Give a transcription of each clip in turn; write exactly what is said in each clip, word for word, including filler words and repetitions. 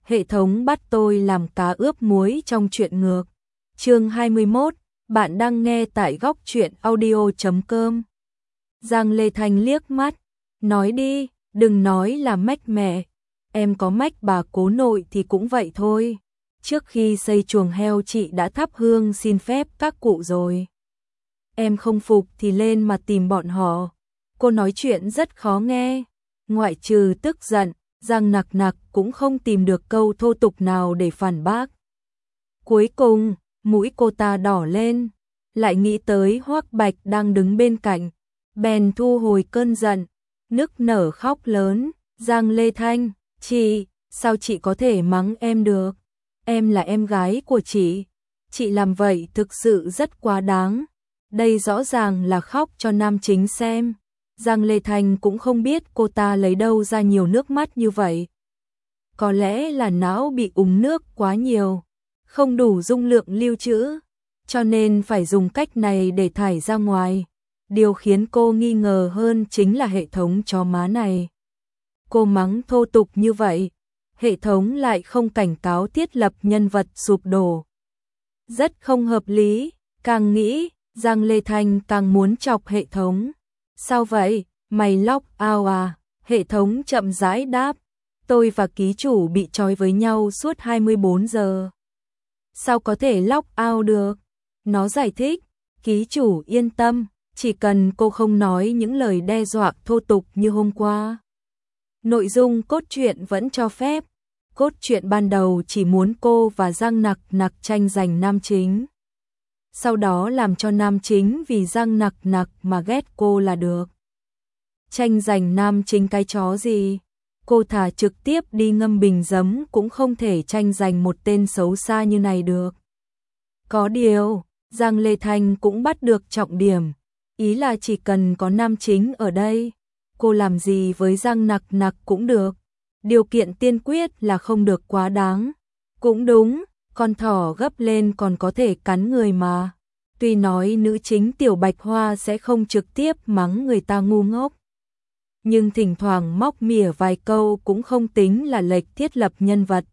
hệ thống bắt tôi làm cá ướp muối trong truyện ngược. Chương hai mươi mốt, bạn đang nghe tại góc truyện audio chấm com. Giang Lê Thanh liếc mắt, nói đi, đừng nói là mách mẹ, em có mách bà cố nội thì cũng vậy thôi. Trước khi xây chuồng heo chị đã thắp hương xin phép các cụ rồi. Em không phục thì lên mà tìm bọn họ. Cô nói chuyện rất khó nghe, ngoại trừ tức giận, Giang nặc nặc cũng không tìm được câu thô tục nào để phản bác. Cuối cùng, mũi cô ta đỏ lên, lại nghĩ tới Hoắc Bạch đang đứng bên cạnh, bèn thu hồi cơn giận, nức nở khóc lớn. Giang Lê Thanh, chị, sao chị có thể mắng em được? Em là em gái của chị, chị làm vậy thực sự rất quá đáng. Đây rõ ràng là khóc cho nam chính xem. Giang Lê Thanh cũng không biết cô ta lấy đâu ra nhiều nước mắt như vậy. Có lẽ là não bị úng nước quá nhiều, không đủ dung lượng lưu trữ, cho nên phải dùng cách này để thải ra ngoài. Điều khiến cô nghi ngờ hơn chính là hệ thống chó má này. Cô mắng thô tục như vậy, hệ thống lại không cảnh cáo thiết lập nhân vật sụp đổ. Rất không hợp lý, càng nghĩ, Giang Lê Thanh càng muốn chọc hệ thống. Sao vậy, mày lóc ao à? Hệ thống chậm rãi đáp, tôi và ký chủ bị trói với nhau suốt hai mươi bốn giờ. Sao có thể lóc ao được? Nó giải thích, ký chủ yên tâm, chỉ cần cô không nói những lời đe dọa thô tục như hôm qua. Nội dung cốt truyện vẫn cho phép. Cốt truyện ban đầu chỉ muốn cô và Giang nặc nặc tranh giành nam chính. Sau đó làm cho nam chính vì Giang nặc nặc mà ghét cô là được. Tranh giành nam chính cái chó gì? Cô thả trực tiếp đi ngâm bình giấm cũng không thể tranh giành một tên xấu xa như này được. Có điều, Giang Lê Thanh cũng bắt được trọng điểm. Ý là chỉ cần có nam chính ở đây, cô làm gì với Giang nặc nặc cũng được. Điều kiện tiên quyết là không được quá đáng. Cũng đúng, con thỏ gấp lên còn có thể cắn người mà. Tuy nói nữ chính Tiểu Bạch Hoa sẽ không trực tiếp mắng người ta ngu ngốc, nhưng thỉnh thoảng móc mỉa vài câu cũng không tính là lệch thiết lập nhân vật.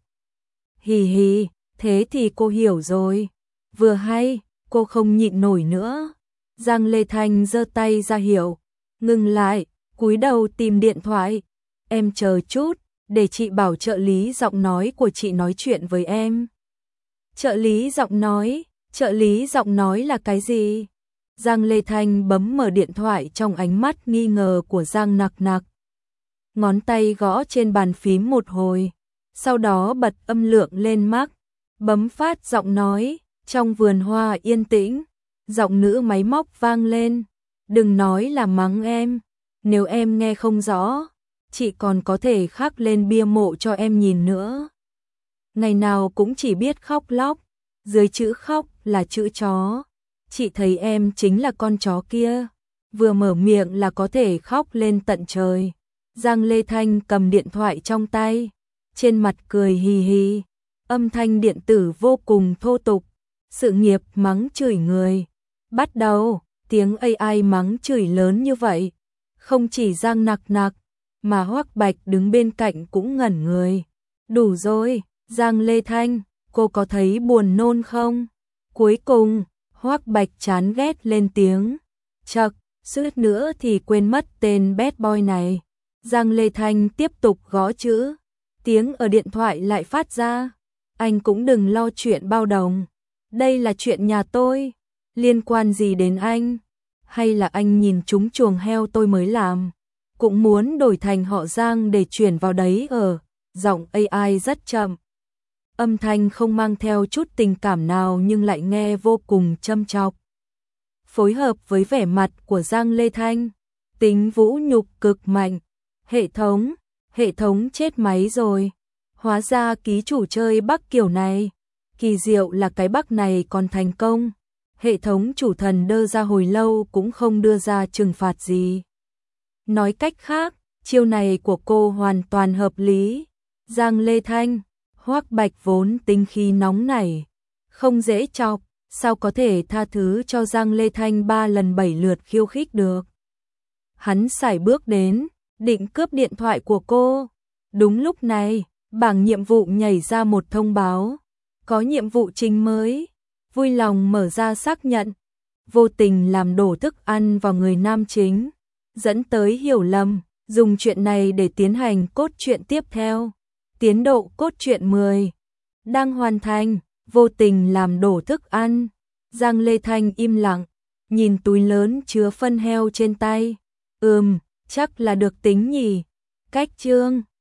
Hì hì, thế thì cô hiểu rồi. Vừa hay, cô không nhịn nổi nữa. Giang Lê Thanh giơ tay ra hiệu, ngừng lại, cúi đầu tìm điện thoại. Em chờ chút, để chị bảo trợ lý giọng nói của chị nói chuyện với em. Trợ lý giọng nói, trợ lý giọng nói là cái gì? Giang Lê Thanh bấm mở điện thoại trong ánh mắt nghi ngờ của Giang nặc nặc. Ngón tay gõ trên bàn phím một hồi, sau đó bật âm lượng lên max, bấm phát giọng nói. Trong vườn hoa yên tĩnh, giọng nữ máy móc vang lên. Đừng nói là mắng em, nếu em nghe không rõ, chị còn có thể khắc lên bia mộ cho em nhìn nữa. Ngày nào cũng chỉ biết khóc lóc, dưới chữ khóc là chữ chó. Chị thấy em chính là con chó kia, vừa mở miệng là có thể khóc lên tận trời. Giang Lê Thanh cầm điện thoại trong tay, trên mặt cười hì hì, âm thanh điện tử vô cùng thô tục. Sự nghiệp mắng chửi người. Bắt đầu, tiếng a i mắng chửi lớn như vậy. Không chỉ Giang nặc nặc, mà Hoắc Bạch đứng bên cạnh cũng ngẩn người. Đủ rồi, Giang Lê Thanh, cô có thấy buồn nôn không? Cuối cùng, Hoắc Bạch chán ghét lên tiếng. Chậc, suýt nữa thì quên mất tên bad boy này. Giang Lê Thanh tiếp tục gõ chữ. Tiếng ở điện thoại lại phát ra. Anh cũng đừng lo chuyện bao đồng. Đây là chuyện nhà tôi, liên quan gì đến anh? Hay là anh nhìn trúng chuồng heo tôi mới làm? Cũng muốn đổi thành họ Giang để chuyển vào đấy ở. Giọng a i rất chậm. Âm thanh không mang theo chút tình cảm nào nhưng lại nghe vô cùng châm chọc. Phối hợp với vẻ mặt của Giang Lê Thanh, tính vũ nhục cực mạnh. Hệ thống, hệ thống chết máy rồi. Hóa ra ký chủ chơi Bắc kiểu này. Kỳ diệu là cái Bắc này còn thành công. Hệ thống chủ thần đơ ra hồi lâu cũng không đưa ra trừng phạt gì. Nói cách khác, chiêu này của cô hoàn toàn hợp lý. Giang Lê Thanh, Hoắc Bạch vốn tính khí nóng nảy, không dễ chọc, sao có thể tha thứ cho Giang Lê Thanh ba lần bảy lượt khiêu khích được. Hắn sải bước đến, định cướp điện thoại của cô. Đúng lúc này, Bảng nhiệm vụ nhảy ra một thông báo. Có nhiệm vụ trình mới. Vui lòng mở ra xác nhận. Vô tình làm đổ thức ăn vào người nam chính, dẫn tới hiểu lầm. Dùng chuyện này để tiến hành cốt truyện tiếp theo. Tiến độ cốt truyện mười. Đang hoàn thành. Vô tình làm đổ thức ăn. Giang Lê Thanh im lặng, nhìn túi lớn chứa phân heo trên tay. Ừm, chắc là được tính nhỉ. Cách chương